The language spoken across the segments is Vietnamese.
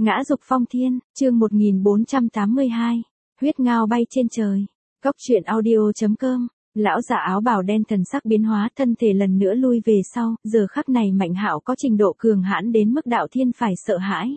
Ngã dục phong thiên, chương 1482. Huyết ngao bay trên trời. Cốc truyện audio.com. Lão già áo bào đen thần sắc biến hóa, thân thể lần nữa lui về sau, giờ khắc này Mạnh Hạo có trình độ cường hãn đến mức đạo thiên phải sợ hãi.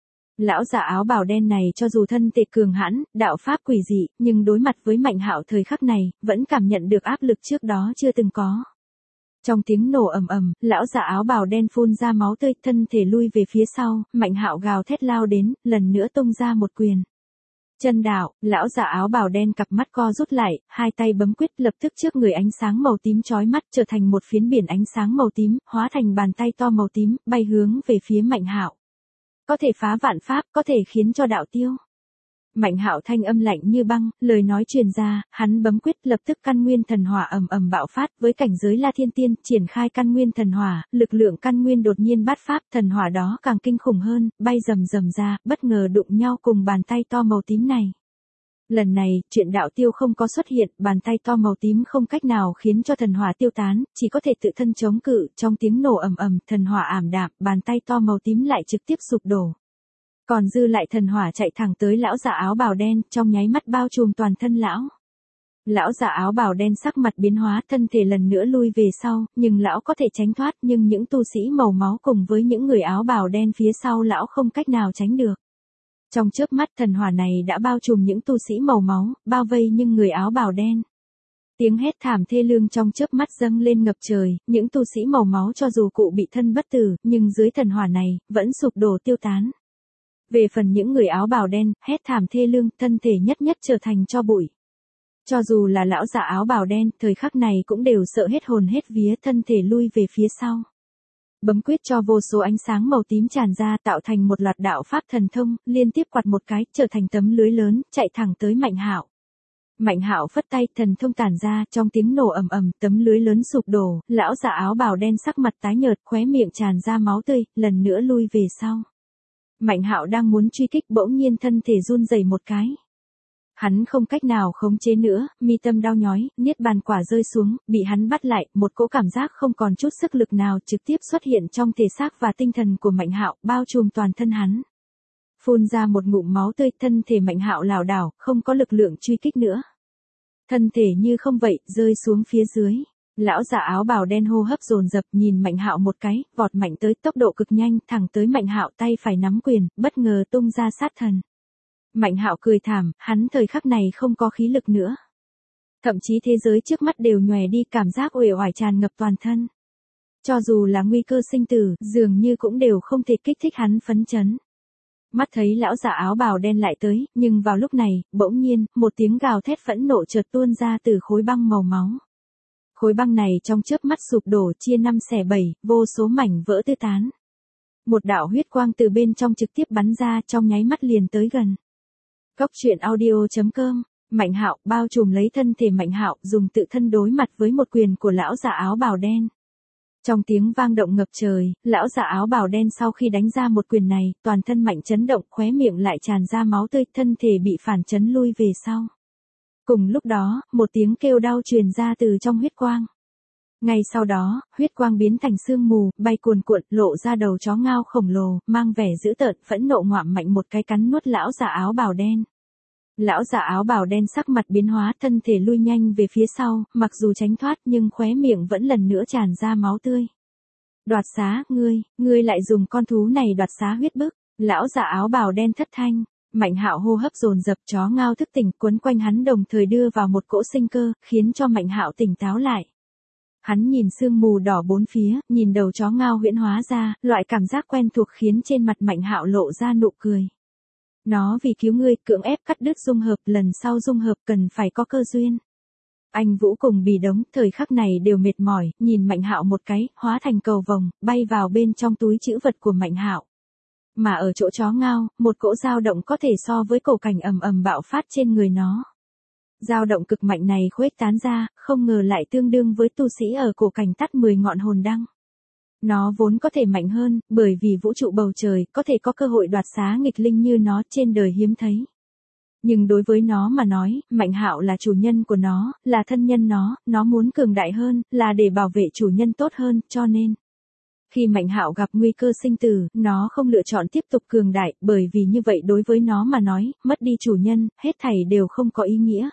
Lão già áo bào đen này cho dù thân thể cường hãn, đạo pháp quỷ dị, nhưng đối mặt với Mạnh Hạo thời khắc này, vẫn cảm nhận được áp lực trước đó chưa từng có. Trong tiếng nổ ầm ầm, lão già áo bào đen phun ra máu tươi, thân thể lui về phía sau, Mạnh Hạo gào thét lao đến, lần nữa tung ra một quyền. Chân đạo, lão già áo bào đen cặp mắt co rút lại, hai tay bấm quyết, lập tức trước người ánh sáng màu tím chói mắt trở thành một phiến biển ánh sáng màu tím, hóa thành bàn tay to màu tím, bay hướng về phía Mạnh Hạo. Có thể phá vạn pháp, có thể khiến cho đạo tiêu. Mạnh Hạo thanh âm lạnh như băng, lời nói truyền ra, hắn bấm quyết, lập tức căn nguyên thần hỏa ầm ầm bạo phát, với cảnh giới La Thiên Tiên, triển khai căn nguyên thần hỏa, lực lượng căn nguyên đột nhiên bát pháp, thần hỏa đó càng kinh khủng hơn, bay rầm rầm ra, bất ngờ đụng nhau cùng bàn tay to màu tím này. Lần này, chuyện đạo tiêu không có xuất hiện, bàn tay to màu tím không cách nào khiến cho thần hỏa tiêu tán, chỉ có thể tự thân chống cự, trong tiếng nổ ầm ầm, thần hỏa ảm đạm, bàn tay to màu tím lại trực tiếp sụp đổ. Còn dư lại thần hỏa chạy thẳng tới lão già áo bào đen, trong nháy mắt bao trùm toàn thân lão. Lão già áo bào đen sắc mặt biến hóa, thân thể lần nữa lui về sau, nhưng lão có thể tránh thoát, nhưng những tu sĩ màu máu cùng với những người áo bào đen phía sau lão không cách nào tránh được. Trong chớp mắt thần hỏa này đã bao trùm những tu sĩ màu máu, bao vây nhưng người áo bào đen. Tiếng hét thảm thê lương trong chớp mắt dâng lên ngập trời, những tu sĩ màu máu cho dù cụ bị thân bất tử, nhưng dưới thần hỏa này, vẫn sụp đổ tiêu tán. Về phần những người áo bào đen, hét thảm thê lương, thân thể nhất nhất trở thành tro bụi. Cho dù là lão già áo bào đen, thời khắc này cũng đều sợ hết hồn hết vía, thân thể lui về phía sau. Bấm quyết cho vô số ánh sáng màu tím tràn ra, tạo thành một loạt đạo pháp thần thông, liên tiếp quạt một cái, trở thành tấm lưới lớn, chạy thẳng tới Mạnh Hạo. Mạnh Hạo phất tay, thần thông tản ra, trong tiếng nổ ầm ầm, tấm lưới lớn sụp đổ, lão già áo bào đen sắc mặt tái nhợt, khóe miệng tràn ra máu tươi, lần nữa lui về sau. Mạnh Hạo đang muốn truy kích, bỗng nhiên thân thể run rẩy một cái. Hắn không cách nào khống chế nữa, mi tâm đau nhói, niết bàn quả rơi xuống, bị hắn bắt lại, một cỗ cảm giác không còn chút sức lực nào trực tiếp xuất hiện trong thể xác và tinh thần của Mạnh Hạo, bao trùm toàn thân hắn. Phun ra một ngụm máu tươi, thân thể Mạnh Hạo lảo đảo, không có lực lượng truy kích nữa. Thân thể như không vậy, rơi xuống phía dưới. Lão già áo bào đen hô hấp dồn dập, nhìn Mạnh Hạo một cái, vọt mạnh tới, tốc độ cực nhanh, thẳng tới Mạnh Hạo, tay phải nắm quyền, bất ngờ tung ra sát thần. Mạnh Hạo cười thảm, hắn thời khắc này không có khí lực nữa. Thậm chí thế giới trước mắt đều nhòe đi, cảm giác uể oải tràn ngập toàn thân. Cho dù là nguy cơ sinh tử, dường như cũng đều không thể kích thích hắn phấn chấn. Mắt thấy lão già áo bào đen lại tới, nhưng vào lúc này, bỗng nhiên, một tiếng gào thét phẫn nộ chợt tuôn ra từ khối băng màu máu. Khối băng này trong chớp mắt sụp đổ, chia 5/7, vô số mảnh vỡ tứ tán. Một đạo huyết quang từ bên trong trực tiếp bắn ra, trong nháy mắt liền tới gần. Cốc truyện audio.com. Mạnh Hạo bao trùm lấy thân thể Mạnh Hạo, dùng tự thân đối mặt với một quyền của lão già áo bào đen. Trong tiếng vang động ngập trời, lão già áo bào đen sau khi đánh ra một quyền này, toàn thân mạnh chấn động, khóe miệng lại tràn ra máu tươi, thân thể bị phản chấn lui về sau. Cùng lúc đó, một tiếng kêu đau truyền ra từ trong huyết quang. Ngay sau đó, huyết quang biến thành sương mù, bay cuồn cuộn, lộ ra đầu chó ngao khổng lồ, mang vẻ dữ tợn, phẫn nộ ngoạm mạnh một cái cắn nuốt lão già áo bào đen. Lão già áo bào đen sắc mặt biến hóa, thân thể lui nhanh về phía sau, mặc dù tránh thoát nhưng khóe miệng vẫn lần nữa tràn ra máu tươi. Đoạt xá, ngươi lại dùng con thú này đoạt xá huyết bức. Lão già áo bào đen thất thanh. Mạnh Hạo hô hấp dồn dập, chó ngao thức tỉnh, quấn quanh hắn đồng thời đưa vào một cỗ sinh cơ, khiến cho Mạnh Hạo tỉnh táo lại. Hắn nhìn sương mù đỏ bốn phía, nhìn đầu chó ngao huyễn hóa ra, loại cảm giác quen thuộc khiến trên mặt Mạnh Hạo lộ ra nụ cười. Nó vì cứu ngươi, cưỡng ép cắt đứt dung hợp, lần sau dung hợp cần phải có cơ duyên. Anh Vũ cùng Bì Đống, thời khắc này đều mệt mỏi, nhìn Mạnh Hạo một cái, hóa thành cầu vồng, bay vào bên trong túi trữ vật của Mạnh Hạo. Mà ở chỗ chó ngao, một cỗ dao động có thể so với cổ cảnh ầm ầm bạo phát trên người nó. Dao động cực mạnh này khuếch tán ra, không ngờ lại tương đương với tu sĩ ở cổ cảnh tắt 10 ngọn hồn đăng. Nó vốn có thể mạnh hơn, bởi vì vũ trụ bầu trời có thể có cơ hội đoạt xá nghịch linh như nó trên đời hiếm thấy. Nhưng đối với nó mà nói, Mạnh Hạo là chủ nhân của nó, là thân nhân nó muốn cường đại hơn, là để bảo vệ chủ nhân tốt hơn, cho nên. Khi Mạnh Hạo gặp nguy cơ sinh tử, nó không lựa chọn tiếp tục cường đại, bởi vì như vậy đối với nó mà nói, mất đi chủ nhân, hết thảy đều không có ý nghĩa.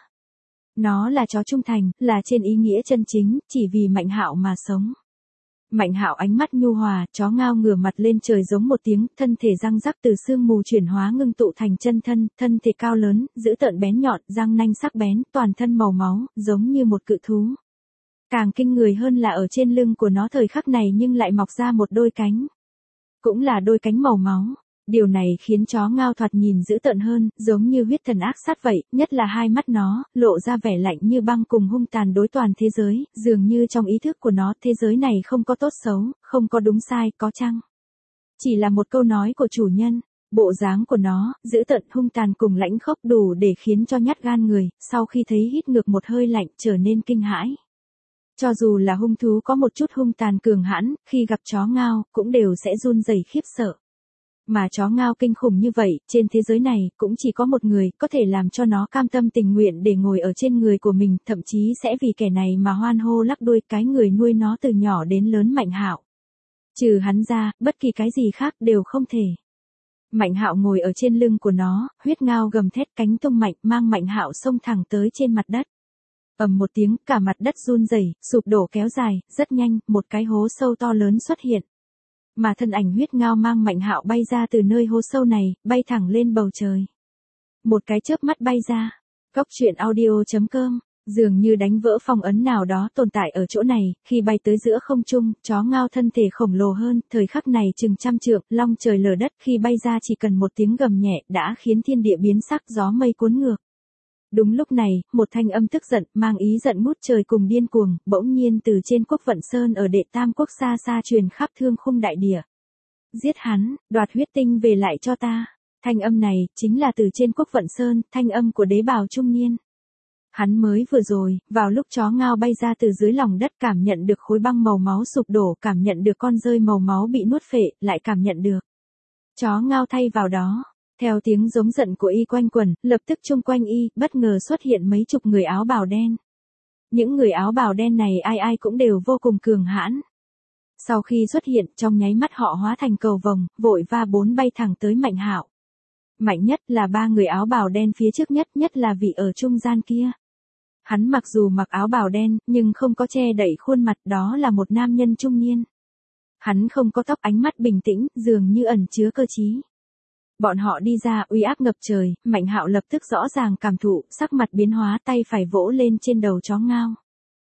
Nó là chó trung thành, là trên ý nghĩa chân chính, chỉ vì Mạnh Hạo mà sống. Mạnh Hạo ánh mắt nhu hòa, chó ngao ngửa mặt lên trời giống một tiếng, thân thể răng rắc từ xương mù chuyển hóa ngưng tụ thành chân thân, thân thể cao lớn, dữ tợn bén nhọn, răng nanh sắc bén, toàn thân màu máu, giống như một cự thú. Càng kinh người hơn là ở trên lưng của nó thời khắc này nhưng lại mọc ra một đôi cánh. Cũng là đôi cánh màu máu. Điều này khiến chó ngao thoạt nhìn dữ tợn hơn, giống như huyết thần ác sát vậy, nhất là hai mắt nó, lộ ra vẻ lạnh như băng cùng hung tàn đối toàn thế giới, dường như trong ý thức của nó, thế giới này không có tốt xấu, không có đúng sai, có chăng. Chỉ là một câu nói của chủ nhân, bộ dáng của nó, dữ tợn hung tàn cùng lãnh khốc đủ để khiến cho nhát gan người, sau khi thấy hít ngược một hơi lạnh trở nên kinh hãi. Cho dù là hung thú có một chút hung tàn cường hãn, khi gặp chó ngao, cũng đều sẽ run rẩy khiếp sợ. Mà chó ngao kinh khủng như vậy, trên thế giới này, cũng chỉ có một người, có thể làm cho nó cam tâm tình nguyện để ngồi ở trên người của mình, thậm chí sẽ vì kẻ này mà hoan hô lắc đuôi, cái người nuôi nó từ nhỏ đến lớn Mạnh Hạo. Trừ hắn ra, bất kỳ cái gì khác đều không thể. Mạnh Hạo ngồi ở trên lưng của nó, huyết ngao gầm thét cánh tung mạnh, mang Mạnh Hạo xông thẳng tới trên mặt đất. Ầm một tiếng, cả mặt đất run rẩy, sụp đổ kéo dài, rất nhanh, một cái hố sâu to lớn xuất hiện. Mà thân ảnh huyết ngao mang Mạnh Hạo bay ra từ nơi hố sâu này, bay thẳng lên bầu trời. Một cái chớp mắt bay ra. Góc truyện audio.com, dường như đánh vỡ phong ấn nào đó tồn tại ở chỗ này, khi bay tới giữa không trung, chó ngao thân thể khổng lồ hơn, thời khắc này chừng trăm trượng, long trời lở đất, khi bay ra chỉ cần một tiếng gầm nhẹ, đã khiến thiên địa biến sắc, gió mây cuốn ngược. Đúng lúc này, một thanh âm tức giận, mang ý giận ngút trời cùng điên cuồng, bỗng nhiên từ trên Quốc Vận Sơn ở Đệ Tam Quốc xa xa truyền khắp thương khung đại địa. Giết hắn, đoạt huyết tinh về lại cho ta. Thanh âm này, chính là từ trên Quốc Vận Sơn, thanh âm của đế bào trung niên. Hắn mới vừa rồi, vào lúc chó ngao bay ra từ dưới lòng đất cảm nhận được khối băng màu máu sụp đổ, cảm nhận được con rơi màu máu bị nuốt phệ, lại cảm nhận được. Chó ngao thay vào đó. Theo tiếng giống giận của y quanh quẩn, lập tức chung quanh y, bất ngờ xuất hiện mấy chục người áo bào đen. Những người áo bào đen này ai ai cũng đều vô cùng cường hãn. Sau khi xuất hiện, trong nháy mắt họ hóa thành cầu vồng, vội va bốn bay thẳng tới Mạnh Hạo. Mạnh nhất là ba người áo bào đen phía trước nhất là vị ở trung gian kia. Hắn mặc dù mặc áo bào đen, nhưng không có che đậy khuôn mặt, đó là một nam nhân trung niên. Hắn không có tóc, ánh mắt bình tĩnh, dường như ẩn chứa cơ trí. Bọn họ đi ra, uy áp ngập trời, Mạnh Hạo lập tức rõ ràng cảm thụ, sắc mặt biến hóa, tay phải vỗ lên trên đầu chó ngao.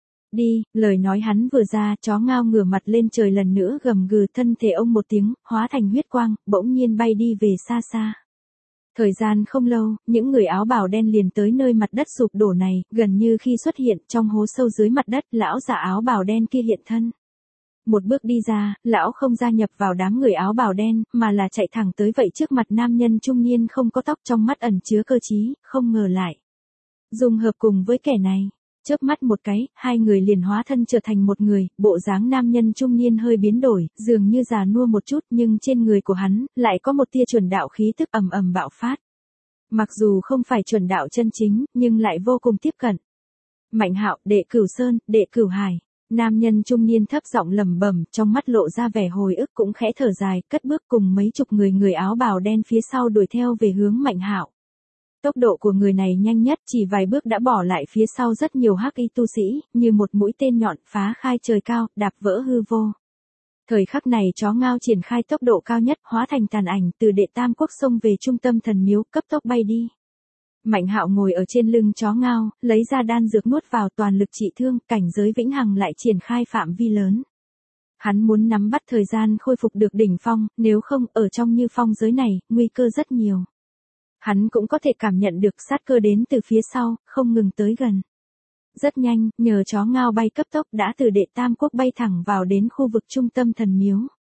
Đi, lời nói hắn vừa ra, chó ngao ngửa mặt lên trời lần nữa gầm gừ, thân thể ông một tiếng, hóa thành huyết quang, bỗng nhiên bay đi về xa xa. Thời gian không lâu, những người áo bào đen liền tới nơi mặt đất sụp đổ này, gần như khi xuất hiện trong hố sâu dưới mặt đất, lão già áo bào đen kia hiện thân. Một bước đi ra, lão không gia nhập vào đám người áo bào đen, mà là chạy thẳng tới vậy trước mặt nam nhân trung niên không có tóc, trong mắt ẩn chứa cơ trí, không ngờ lại. Dùng hợp cùng với kẻ này, chớp mắt một cái, hai người liền hóa thân trở thành một người, bộ dáng nam nhân trung niên hơi biến đổi, dường như già nua một chút, nhưng trên người của hắn, lại có một tia chuẩn đạo khí tức ầm ầm bạo phát. Mặc dù không phải chuẩn đạo chân chính, nhưng lại vô cùng tiếp cận. Mạnh Hạo, đệ Cửu Sơn, đệ Cửu Hải. Nam nhân trung niên thấp giọng lẩm bẩm, trong mắt lộ ra vẻ hồi ức, cũng khẽ thở dài, cất bước cùng mấy chục người áo bào đen phía sau đuổi theo về hướng Mạnh Hạo. Tốc độ của người này nhanh nhất, chỉ vài bước đã bỏ lại phía sau rất nhiều hắc y tu sĩ, như một mũi tên nhọn phá khai trời cao, đạp vỡ hư vô. Thời khắc này chó ngao triển khai tốc độ cao nhất, hóa thành tàn ảnh, từ Đệ Tam Quốc xông về trung tâm thần miếu, cấp tốc bay đi. Mạnh Hạo ngồi ở trên lưng chó ngao, lấy ra đan dược nuốt vào, toàn lực trị thương, cảnh giới vĩnh hằng lại triển khai phạm vi lớn. Hắn muốn nắm bắt thời gian khôi phục được đỉnh phong, nếu không, ở trong như phong giới này, nguy cơ rất nhiều. Hắn cũng có thể cảm nhận được sát cơ đến từ phía sau, không ngừng tới gần. Rất nhanh, nhờ chó ngao bay cấp tốc đã từ Đệ Tam Quốc bay thẳng vào đến khu vực trung tâm thần miếu.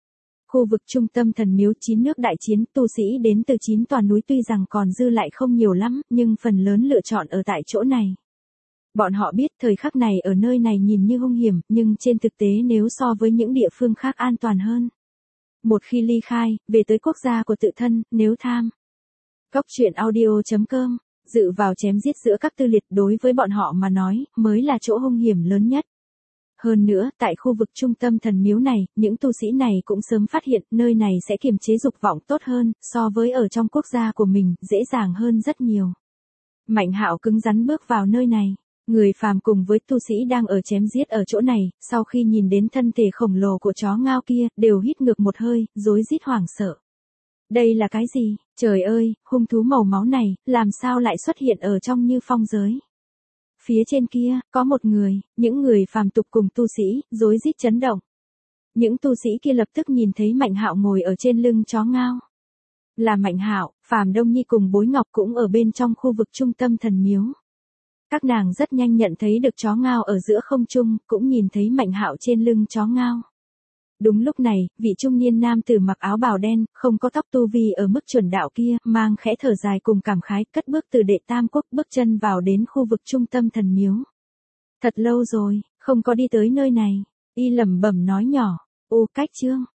Khu vực trung tâm thần miếu 9 nước đại chiến, tu sĩ đến từ 9 tòa núi tuy rằng còn dư lại không nhiều lắm, nhưng phần lớn lựa chọn ở tại chỗ này. Bọn họ biết thời khắc này ở nơi này nhìn như hung hiểm, nhưng trên thực tế nếu so với những địa phương khác an toàn hơn. Một khi ly khai, về tới quốc gia của tự thân, nếu tham. Góc truyện audio.com, dự vào chém giết giữa các tư liệt đối với bọn họ mà nói, mới là chỗ hung hiểm lớn nhất. Hơn nữa, tại khu vực trung tâm thần miếu này, những tu sĩ này cũng sớm phát hiện nơi này sẽ kiềm chế dục vọng tốt hơn, so với ở trong quốc gia của mình, dễ dàng hơn rất nhiều. Mạnh Hạo cứng rắn bước vào nơi này. Người phàm cùng với tu sĩ đang ở chém giết ở chỗ này, sau khi nhìn đến thân thể khổng lồ của chó ngao kia, đều hít ngược một hơi, rối rít hoảng sợ. Đây là cái gì? Trời ơi, hung thú màu máu này, làm sao lại xuất hiện ở trong Như Phong giới? Phía trên kia, có một người, những người phàm tục cùng tu sĩ, rối rít chấn động. Những tu sĩ kia lập tức nhìn thấy Mạnh Hạo ngồi ở trên lưng chó ngao. Là Mạnh Hạo, Phàm Đông Nhi cùng Bối Ngọc cũng ở bên trong khu vực trung tâm thần miếu. Các nàng rất nhanh nhận thấy được chó ngao ở giữa không trung, cũng nhìn thấy Mạnh Hạo trên lưng chó ngao. Đúng lúc này, vị trung niên nam tử mặc áo bào đen, không có tóc tu vi ở mức chuẩn đạo kia, mang khẽ thở dài cùng cảm khái, cất bước từ Đệ Tam Quốc bước chân vào đến khu vực trung tâm thần miếu. Thật lâu rồi, không có đi tới nơi này, y lẩm bẩm nói nhỏ, ô Cách Chương,